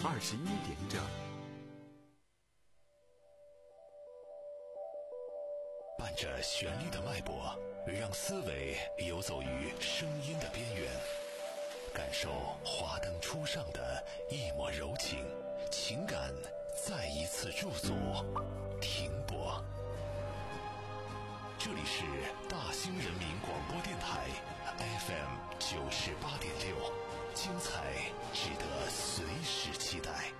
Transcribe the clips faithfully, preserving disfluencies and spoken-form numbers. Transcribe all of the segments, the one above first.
二十一点整。 伴着旋律的脉搏，让思维游走于声音的边缘，感受华灯初上的一抹柔情，情感再一次驻足停泊。这里是大兴人民广播电台 F M 九十八点六，精彩值得随时期待。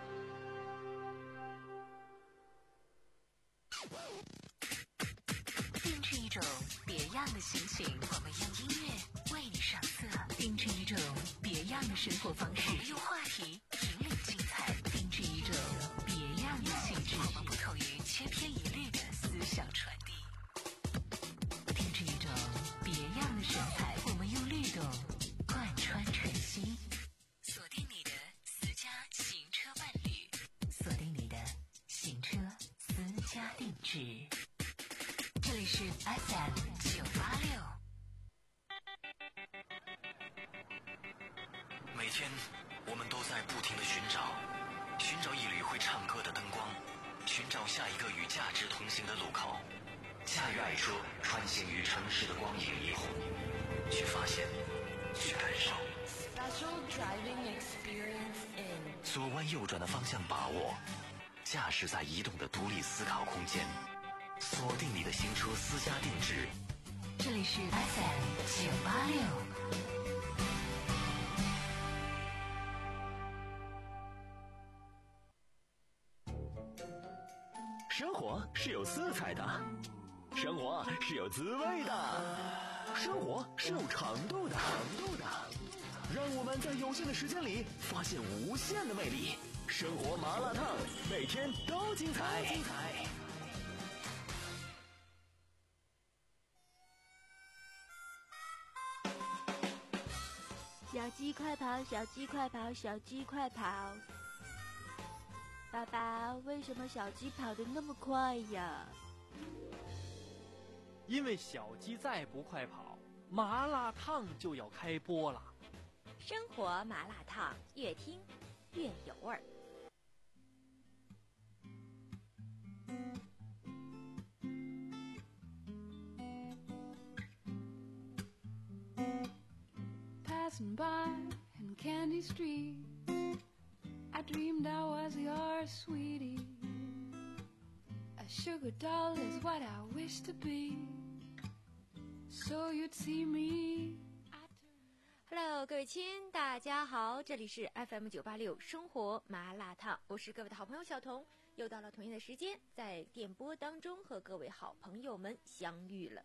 定制一种别样的心情，我们用音乐为你上色；定制一种别样的生活方式，我们用话题引领精彩；定制一种别样的性质，我们不同于千篇一律的思想传递；定制一种别样的神采，我们用律动贯穿晨曦。锁定你的私家行车伴侣，锁定你的行车私家定制。这里是 F M 九八六。 每天我们都在不停地寻找，寻找一缕会唱歌的灯光，寻找下一个与价值同行的路口。驾驭爱车，穿行于城市的光影霓虹，去发现，去感受。 Special driving experience in 左弯右转的方向把握，驾驶在移动的独立思考空间。锁定你的行车私家定制， 这里是 F M 九八六。 生活是有色彩的，生活是有滋味的，生活是有长度的，长度的。让我们在有限的时间里发现无限的魅力。生活麻辣烫，每天都精彩，精彩。 小鸡快跑，小鸡快跑，小鸡快跑！爸爸，为什么小鸡跑得那么快呀？ 因为小鸡再不快跑，麻辣烫就要开播了。 生活麻辣烫，越听越有味儿。 Passing by in Candy Street, I dreamed I was your sweetie. A sugar doll is what I wish to be, so you'd see me. Hello， 各位亲，大家好，这里是 F M 九八六生活麻辣烫，我是各位的好朋友小童，又到了同样的时间，在电波当中和各位好朋友们相遇了。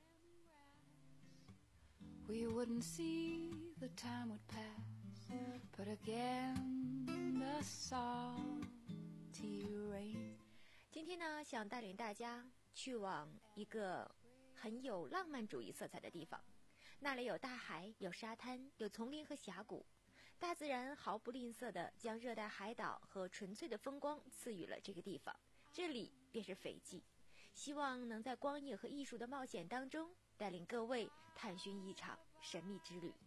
We wouldn't see the time would pass, but again the salty rain. 今天呢，想带领大家去往一个很有浪漫主义色彩的地方，那里有大海，有沙滩，有丛林和峡谷，大自然毫不吝啬地将热带海岛和纯粹的风光赐予了这个地方，这里便是斐济。希望能在光影和艺术的冒险当中带领各位探寻一场神秘之旅。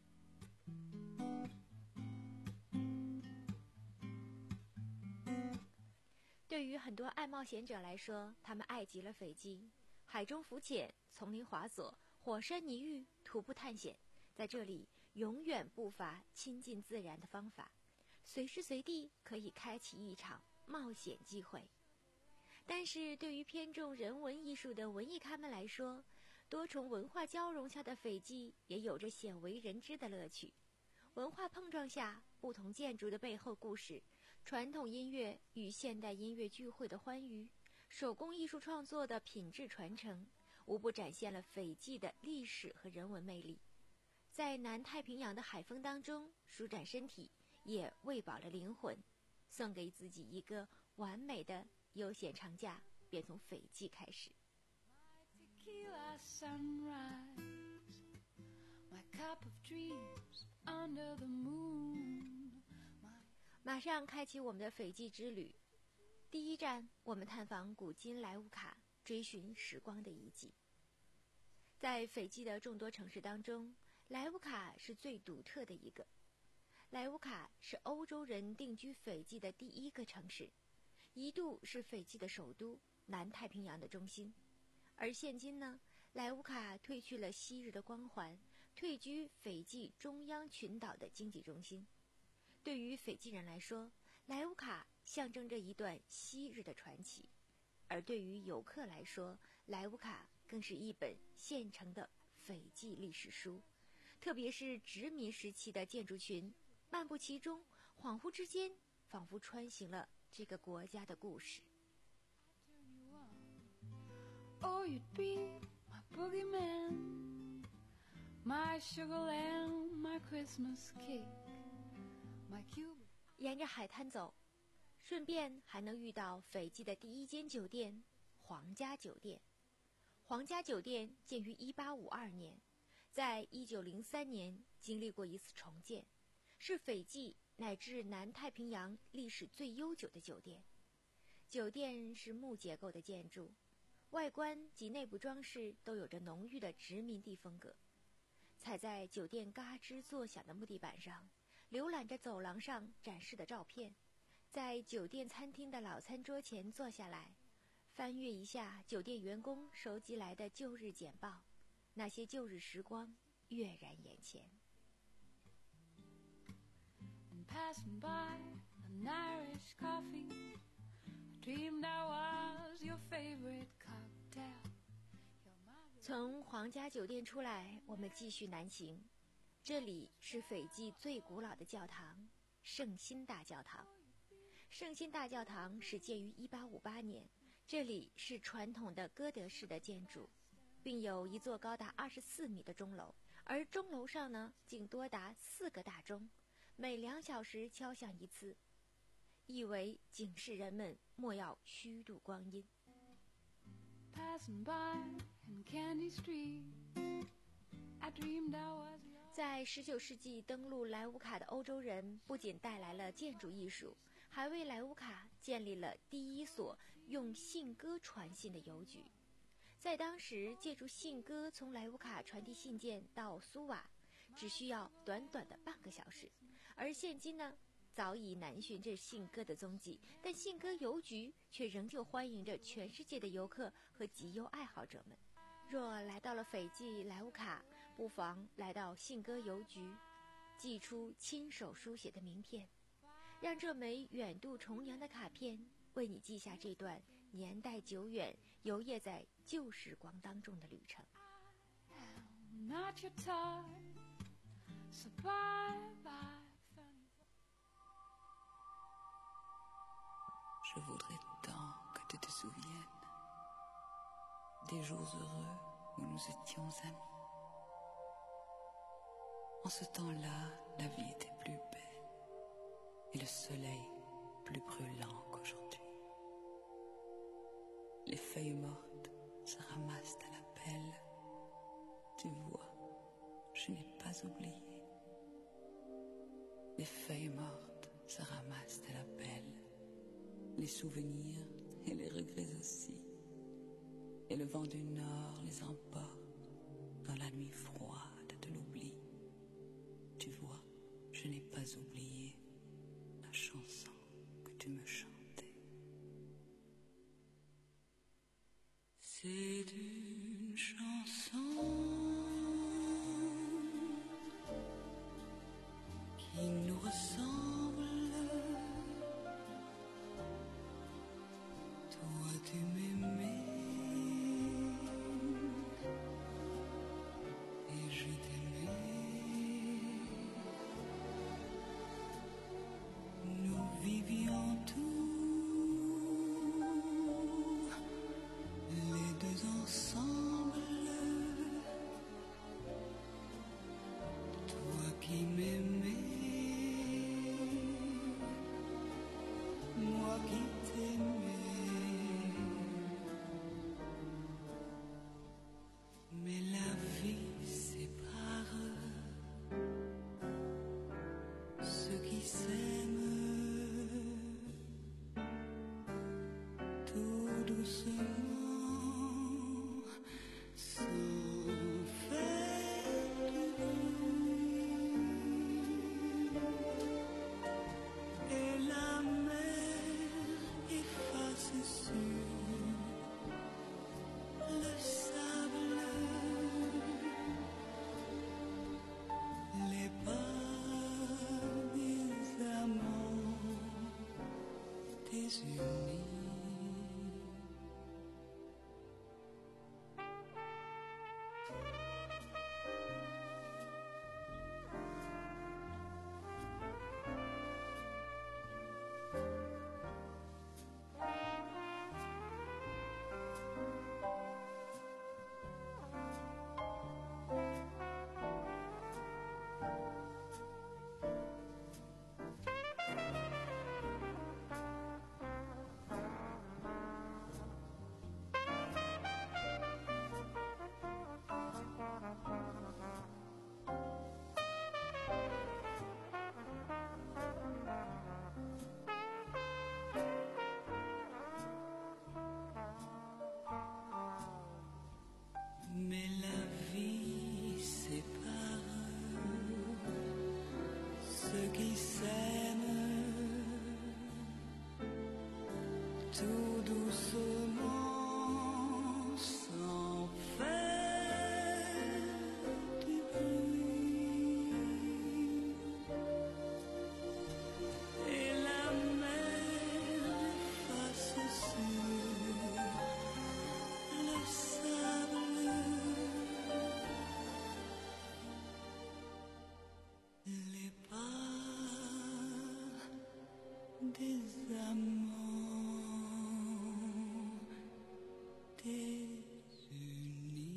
对于很多爱冒险者来说，他们爱极了斐济。海中浮潜、丛林滑索、火山泥域、徒步探险，在这里永远不乏亲近自然的方法，随时随地可以开启一场冒险机会。但是对于偏重人文艺术的文艺咖们来说，多重文化交融下的斐济也有着鲜为人知的乐趣。文化碰撞下不同建筑的背后故事，传统音乐与现代音乐聚会的欢愉，手工艺术创作的品质传承，无不展现了斐济的历史和人文魅力。在南太平洋的海风当中舒展身体，也喂饱了灵魂，送给自己一个完美的悠闲长假，便从斐济开始。 Tequila sunrise, my cup of dreams under the moon. 马上开启我们的斐济之旅。第一站，我们探访古今莱乌卡，追寻时光的遗迹。在斐济的众多城市当中，莱乌卡是最独特的一个。 莱乌卡是欧洲人定居斐济的第一个城市，一度是斐济的首都，南太平洋的中心。而现今呢，莱乌卡褪去了昔日的光环，退居斐济中央群岛的经济中心。对于斐济人来说，莱乌卡象征着一段昔日的传奇，而对于游客来说，莱乌卡更是一本现成的斐济历史书。特别是殖民时期的建筑群，漫步其中，恍惚之间仿佛穿行了这个国家的故事。 Oh, you'd be my boogeyman, my sugar lamb, my Christmas cake, my Cuban. 沿着海滩走，顺便还能遇到斐济的第一间酒店——皇家酒店。皇家酒店建于一八五二年，在一九零三年经历过一次重建，是斐济乃至南太平洋历史最悠久的酒店。酒店是木结构的建筑，外观及内部装饰都有着浓郁的殖民地风格。踩在酒店嘎吱作响的木地板上，浏览着走廊上展示的照片，在酒店餐厅的老餐桌前坐下来，翻阅一下酒店员工收集来的旧日简报，那些旧日时光跃然眼前。 And passing by an Irish coffee, I dreamed I was your favorite cocktail. 从皇家酒店出来，我们继续南行。这里是斐济最古老的教堂——圣心大教堂。圣心大教堂始建于一八五八年，这里是传统的哥德式的建筑，并有一座高达二十四米的钟楼，而钟楼上呢，竟多达四个大钟，每两小时敲响一次，意为警示人们莫要虚度光阴。 Passing by in Candy Street, I dreamed I was yours. 在十九世纪登陆莱乌卡的欧洲人，不仅带来了建筑艺术，还为莱乌卡建立了第一所用信鸽传信的邮局。在当时，借助信鸽从莱乌卡传递信件到苏瓦，只需要短短的半个小时。而现今呢，早已难寻这信鸽的踪迹，但信鸽邮局却仍旧欢迎着全世界的游客和集邮爱好者们。若来到了斐济莱乌卡，不妨来到信鸽邮局，寄出亲手书写的名片，让这枚远渡重洋的卡片为你记下这段年代久远、游曳在旧时光当中的旅程。 Not your type, so bye bye. Je voudrais tant que tu te souviennes des jours heureux où nous étions amis. En ce temps-là, la vie était plus belle et le soleil plus brûlant qu'aujourd'hui. Les feuilles mortes se ramassent à la pelle. Tu vois, je n'ai pas oublié. Les feuilles mortes se ramassent à la pelle. Les souvenirs et les regrets aussi. Et le vent du nord les emporte dans la nuit froide de l'oubli. Tu vois, je n'ai pas oublié la chanson que tu me chantais. C'est une chanson qui nous ressemble. Toi tu m'aimais et je t'aimais. Nous vivions tous désunis. Mais la vie sépare ceux qui s'aiment tout doucement sans faire du bruit. Et la mer efface sur le sable les pas des amants désunis.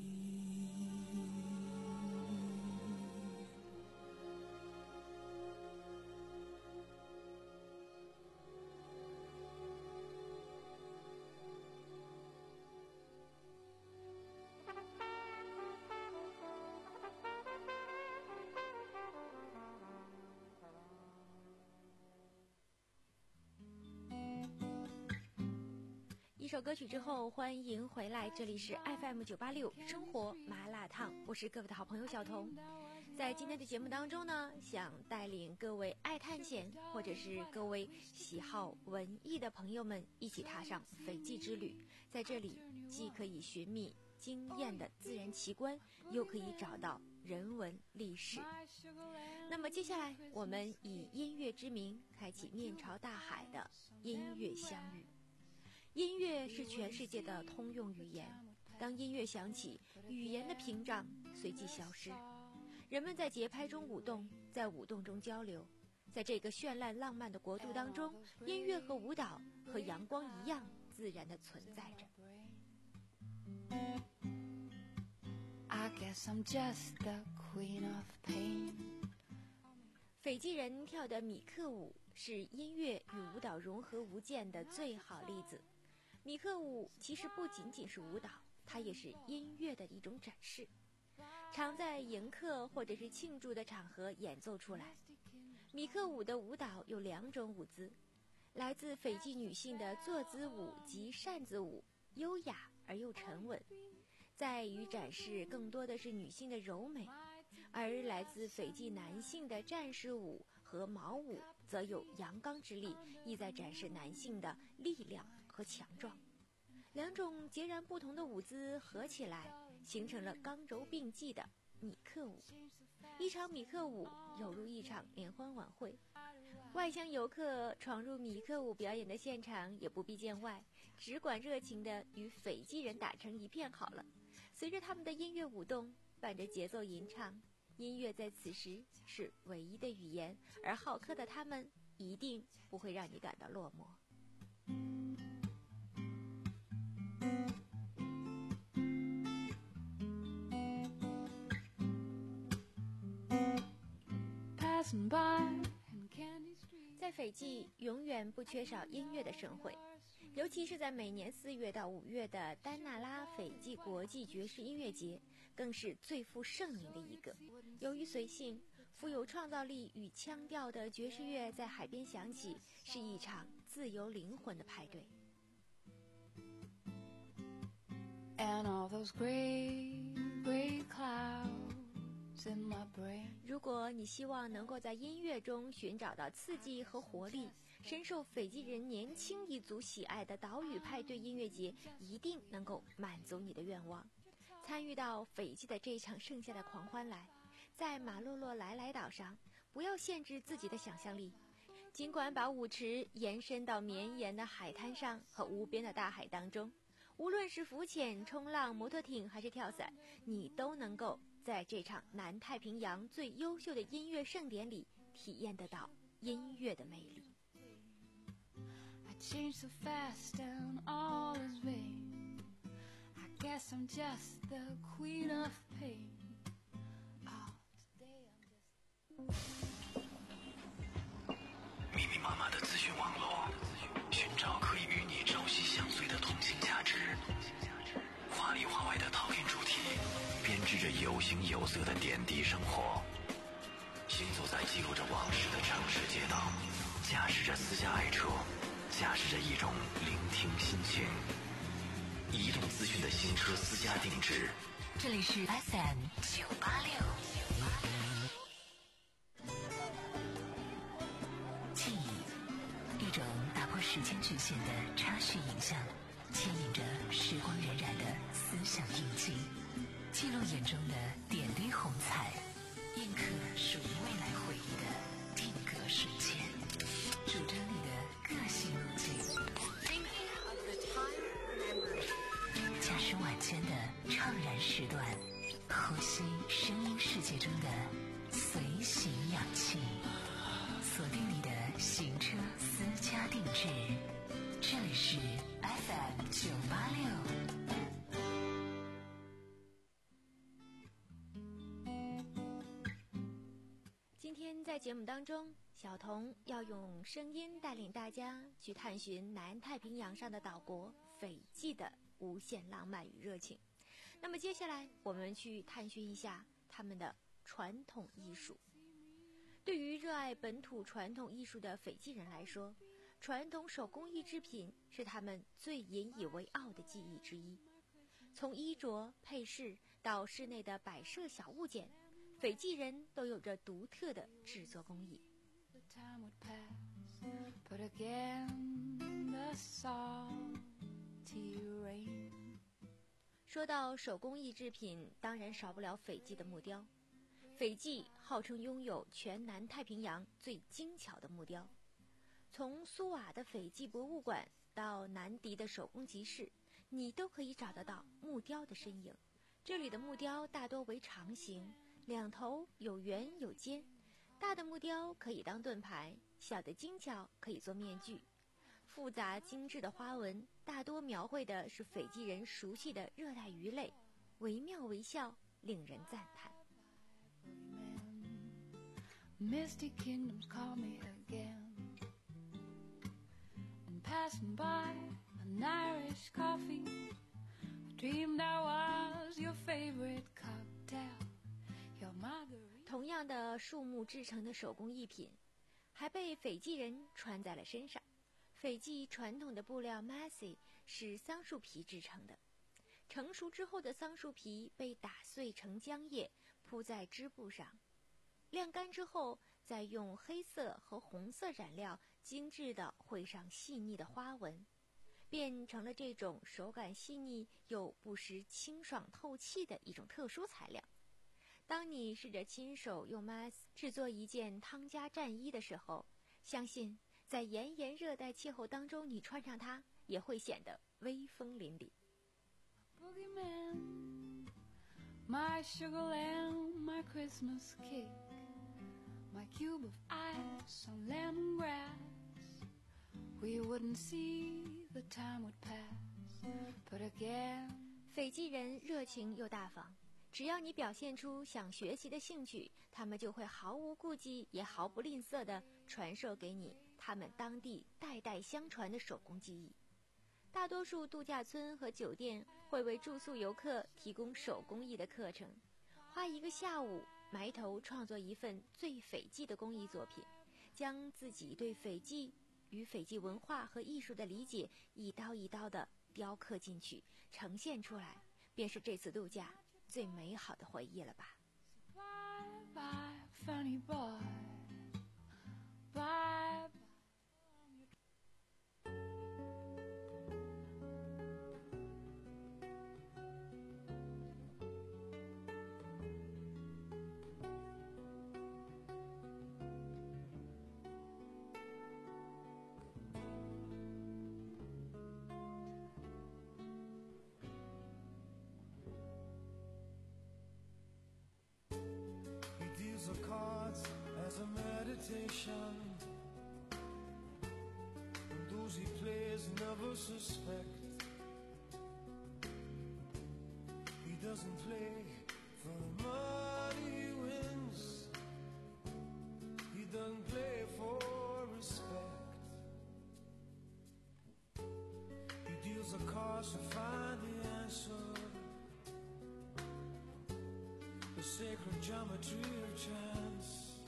一首歌曲之后，欢迎回来，这里是 F M 九八六生活麻辣烫，我是各位的好朋友小彤。在今天的节目当中呢，想带领各位爱探险或者是各位喜好文艺的朋友们一起踏上斐济之旅。在这里既可以寻觅惊艳的自然奇观，又可以找到人文历史。那么接下来我们以音乐之名开启面朝大海的音乐相遇。音乐是全世界的通用语言，当音乐响起，语言的屏障随即消失，人们在节拍中舞动，在舞动中交流。在这个绚烂浪漫的国度当中，音乐和舞蹈和阳光一样自然地存在着。 I guess I'm just the queen of pain. 斐济人跳的米克舞是音乐与舞蹈融合无间的最好例子。米克舞其实不仅仅是舞蹈，它也是音乐的一种展示，常在迎客或者是庆祝的场合演奏出来。米克舞的舞蹈有两种舞姿，来自斐济女性的坐姿舞及扇子舞，优雅而又沉稳，在于展示更多的是女性的柔美；而来自斐济男性的战士舞和毛舞则有阳刚之力，意在展示男性的力量和强壮。两种截然不同的舞姿合起来，形成了刚柔并济的米克舞。一场米克舞犹如一场联欢晚会，外乡游客闯入米克舞表演的现场也不必见外，只管热情地与斐济人打成一片好了。随着他们的音乐舞动，伴着节奏吟唱，音乐在此时是唯一的语言，而好客的他们一定不会让你感到落寞。在斐济永远不缺少音乐的盛会，尤其是在每年四月到五月的丹那拉斐济国际爵士音乐节，更是最负盛名的一个。由于随性、富有创造力与腔调的爵士乐在海边响起，是一场自由灵魂的派对。 And all those gray, gray clouds in my brain. 如果你希望能够在音乐中寻找到刺激和活力，深受斐济人年轻一族喜爱的岛屿派对音乐节一定能够满足你的愿望。参与到斐济的这场盛夏的狂欢来，在马洛洛莱莱岛上，不要限制自己的想象力， 尽管把舞池延伸到绵延的海滩上和无边的大海当中，无论是浮潜、冲浪、摩托艇还是跳伞，你都能够在这场南太平洋最优秀的音乐盛典里体验得到音乐的魅力。 I change so fast and all is vain. I guess I'm just the queen of pain. Oh, today I'm just 密密麻麻的资讯网络，寻找可以与你朝夕相随的同性价值。华里华外的讨论主题，编织着有形有色的点滴生活。行走在记录着往事的城市街道，驾驶着私家爱车，驾驶着一种聆听心情。移动资讯的新车私家定制。 这里是 F M 九八六。记忆，一种打破时间局限的插叙影像，牵引着时光荏苒的思想印记，记录眼中的点滴红彩，印刻属于未来回忆的定格瞬间，主张你的个性路径。驾驶晚间的怅然时段，呼吸声音世界中的随行氧气，锁定你的行车私家定制。这里是 F M 九八六。 今天在节目当中，小童要用声音带领大家去探寻南太平洋上的岛国斐济的无限浪漫与热情。那么接下来我们去探寻一下他们的传统艺术。对于热爱本土传统艺术的斐济人来说，传统手工艺制品是他们最引以为傲的记忆之一。从衣着、配饰到室内的摆设小物件，斐济人都有着独特的制作工艺。说到手工艺制品，当然少不了斐济的木雕。斐济号称拥有全南太平洋最精巧的木雕，从苏瓦的斐济博物馆到南迪的手工集市，你都可以找得到木雕的身影。这里的木雕大多为长形，两头有圆有尖，大的木雕可以当盾牌，小的精巧可以做面具。复杂精致的花纹大多描绘的是斐济人熟悉的热带鱼类，惟妙惟肖，令人赞叹。 Misty kingdoms call me again, and passing by an Irish coffee, I dreamed I was your favorite cocktail, your margarita. 同样的树木制成的手工艺品，还被斐济人穿在了身上。斐济传统的布料 Masi 是桑树皮制成的，成熟之后的桑树皮被打碎成浆液，铺在织布上。晾干之后，再用黑色和红色染料精致地绘上细腻的花纹，变成了这种手感细腻又不失清爽透气的一种特殊材料。当你试着亲手用 mas 制作一件汤加战衣的时候，相信在炎炎热带气候当中，你穿上它也会显得威风凛凛。 Boogeyman, my sugar lamb, my Christmas cake, my cube of ice on lemongrass. We wouldn't see the time would pass, but again. 斐济人热情又大方，只要你表现出想学习的兴趣，他们就会毫无顾忌也毫不吝啬地传授给你他们当地代代相传的手工技艺。大多数度假村和酒店会为住宿游客提供手工艺的课程，花一个下午埋头创作一份最斐济的工艺作品，将自己对斐济与斐济文化和艺术的理解一刀一刀地雕刻进去，呈现出来，便是这次度假最美好的回忆了吧。 Bye bye funny boy, bye bye. temptation, and those he plays never suspect. He doesn't play for the money he wins, he doesn't play for respect. He deals the cards to find the answer, the sacred geometry of chance,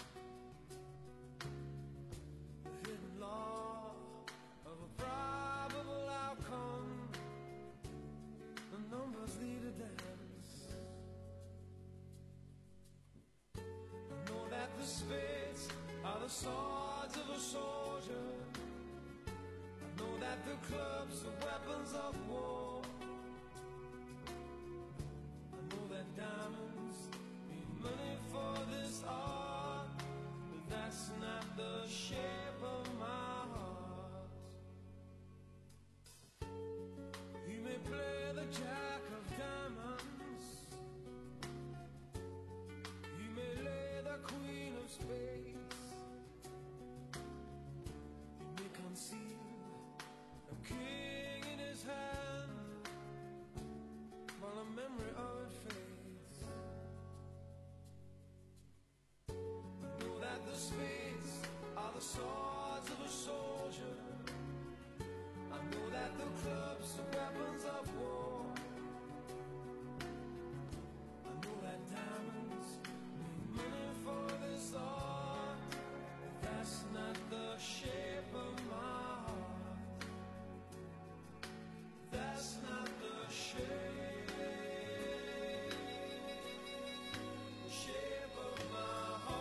the hidden law of a probable outcome. The numbers lead a dance. I know that the spades are the swords of a soldier. I know that the clubs are weapons of war. I know that diamonds mean money for this art, but that's not the shape of my heart. He may play the jack of diamonds, he may lay the queen of spades, he may conceal a king in his hand while the memory of it fades. I know that the spades are the swords of a soldier. I know that the clubs are weapons of war. I know that diamonds mean money for this art, but that's not the shape of my heart. That's not the shape, shape of my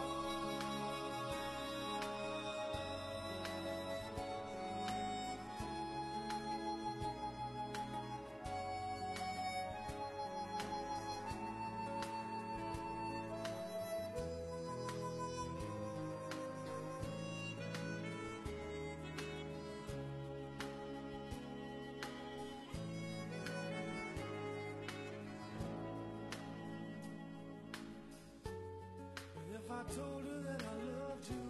If I told you that I loved you,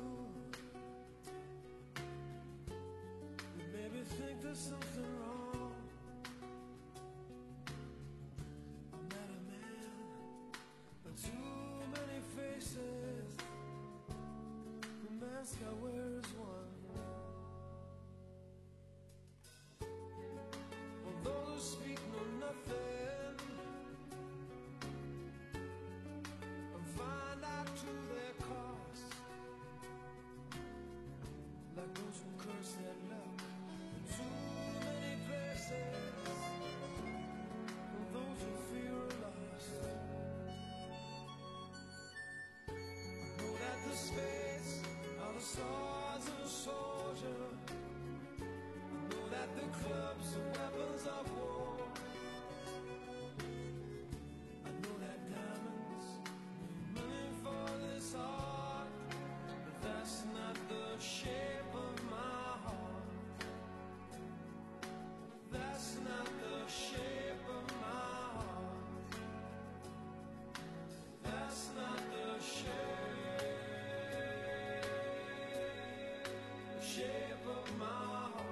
you'd maybe think there's something wrong. I'm not a man, but too many faces. The mask I wear is one. Well, those who speak know nothing and find out to their cost, like those who curse their luck in too many places, and those who fear are lost. I know that the spades are the swords of a soldier. I know that the clubs are weapons of war. I know that diamonds mean money for this art, but that's not the shape of my heart. That's not the shape of my heart. That's not the shape, shape of my heart.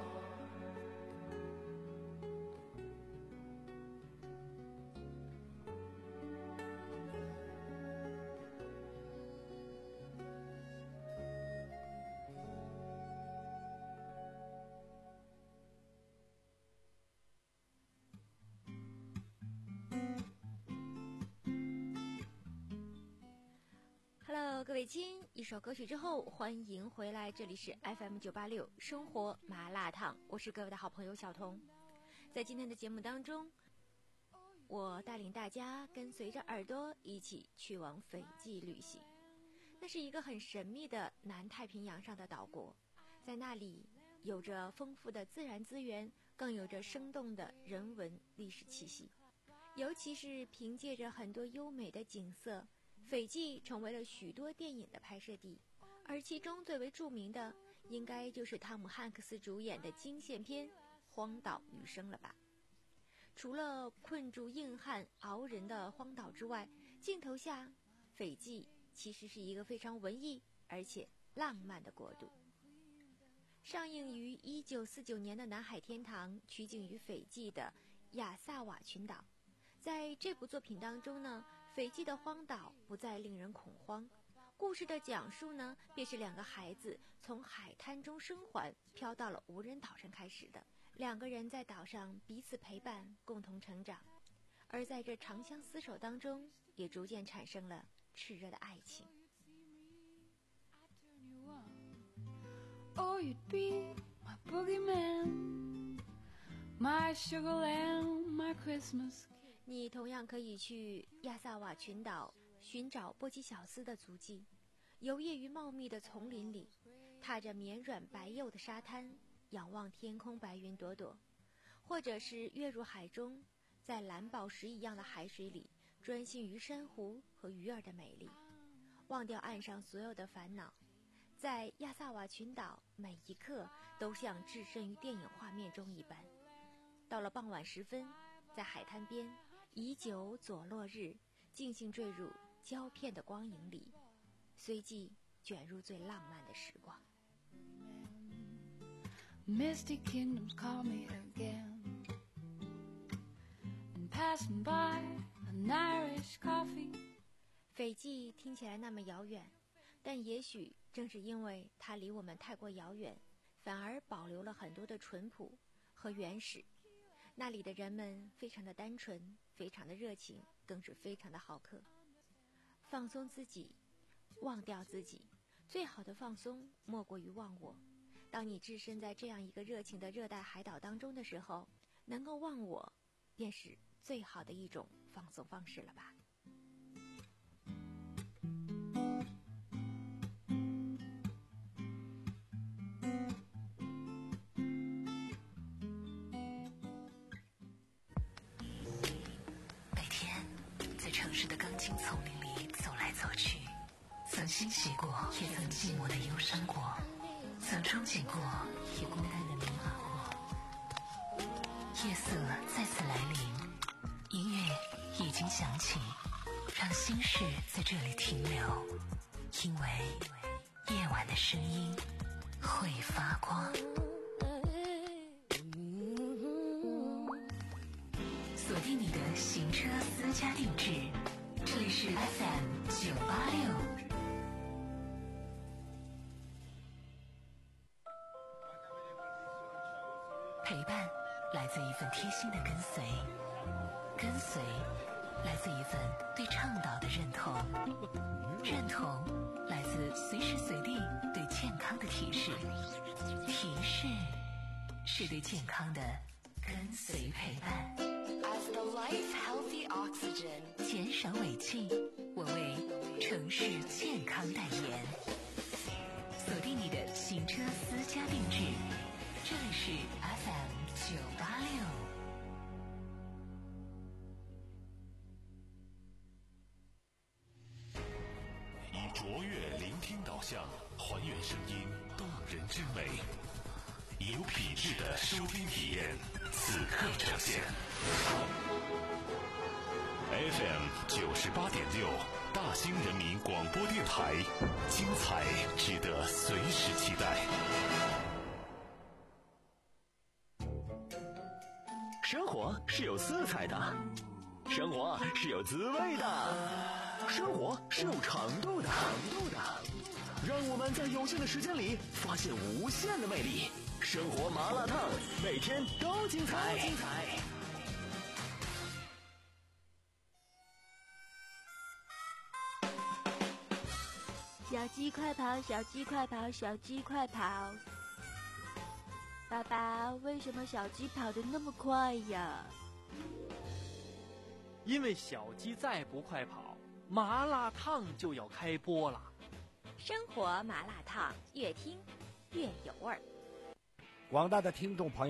Hello， 各位亲，一首歌曲之后，欢迎回来，这里是 F M 九八六生活麻辣烫，我是各位的好朋友小彤。在今天的节目当中，我带领大家跟随着耳朵一起去往斐济旅行。那是一个很神秘的南太平洋上的岛国，在那里有着丰富的自然资源，更有着生动的人文历史气息。尤其是凭借着很多优美的景色，斐济成为了许多电影的拍摄地，而其中最为著名的应该就是汤姆汉克斯主演的惊险片《荒岛余生》了吧。除了困住硬汉熬人的荒岛之外，镜头下斐济其实是一个非常文艺而且浪漫的国度。上映于一九四九年的《南海天堂》取景于斐济的亚萨瓦群岛。在这部作品当中呢，斐济的荒岛不再令人恐慌。故事的讲述呢，便是两个孩子从海滩中生还，飘到了无人岛上开始的。两个人在岛上彼此陪伴，共同成长。而在这长相厮守当中，也逐渐产生了炽热的爱情。 Oh, you'd be my boogeyman, my sugar lamb, my Christmas. 你同样可以去亚萨瓦群岛寻找波基小斯的足迹，游曳于茂密的丛林里，踏着绵软白釉的沙滩，仰望天空白云朵朵，或者是跃入海中，在蓝宝石一样的海水里专心于珊瑚和鱼儿的美丽，忘掉岸上所有的烦恼。在亚萨瓦群岛，每一刻都像置身于电影画面中一般。到了傍晚时分，在海滩边，以酒佐落日，静静坠入胶片的光影里，随即卷入最浪漫的时光。 Misty kingdoms call me again, and passing by an Irish coffee. 斐济听起来那么遥远，但也许正是因为它离我们太过遥远，反而保留了很多的淳朴和原始。那里的人们非常的单纯，非常的热情，更是非常的好客。放松自己，忘掉自己，最好的放松莫过于忘我。当你置身在这样一个热情的热带海岛当中的时候，能够忘我，便是最好的一种放松方式了吧。 城市的钢筋丛林里走来走去，曾欣喜过，也曾寂寞的忧伤过，曾憧憬过，也孤单的迷茫过。夜色再次来临，音乐已经响起，让心事在这里停留，因为夜晚的声音会发光。锁定你的行车私家定制，这里是 F M 九八六。陪伴来自一份贴心的跟随，跟随来自一份对倡导的认同，认同来自随时随地对健康的提示，提示是对健康的跟随陪伴。 As the life healthy oxygen， 减少尾气，我为城市健康代言。锁定你的行车私家定制，这里是 F M 九八六。 以卓越聆听导向，还原声音动人之美，以有品质的收听体验，此刻呈现。F M 九十八点六，大兴人民广播电台，精彩值得随时期待。 生活是有色彩的，生活是有滋味的，生活是有长度的，长度的。让我们在有限的时间里发现无限的魅力。生活麻辣烫，每天都精彩。精彩。 小鸡快跑，小鸡快跑，小鸡快跑！爸爸，为什么小鸡跑得那么快呀？ 因为小鸡再不快跑，麻辣烫就要开播了。 生活麻辣烫，越听越有味儿。 广大的听众朋友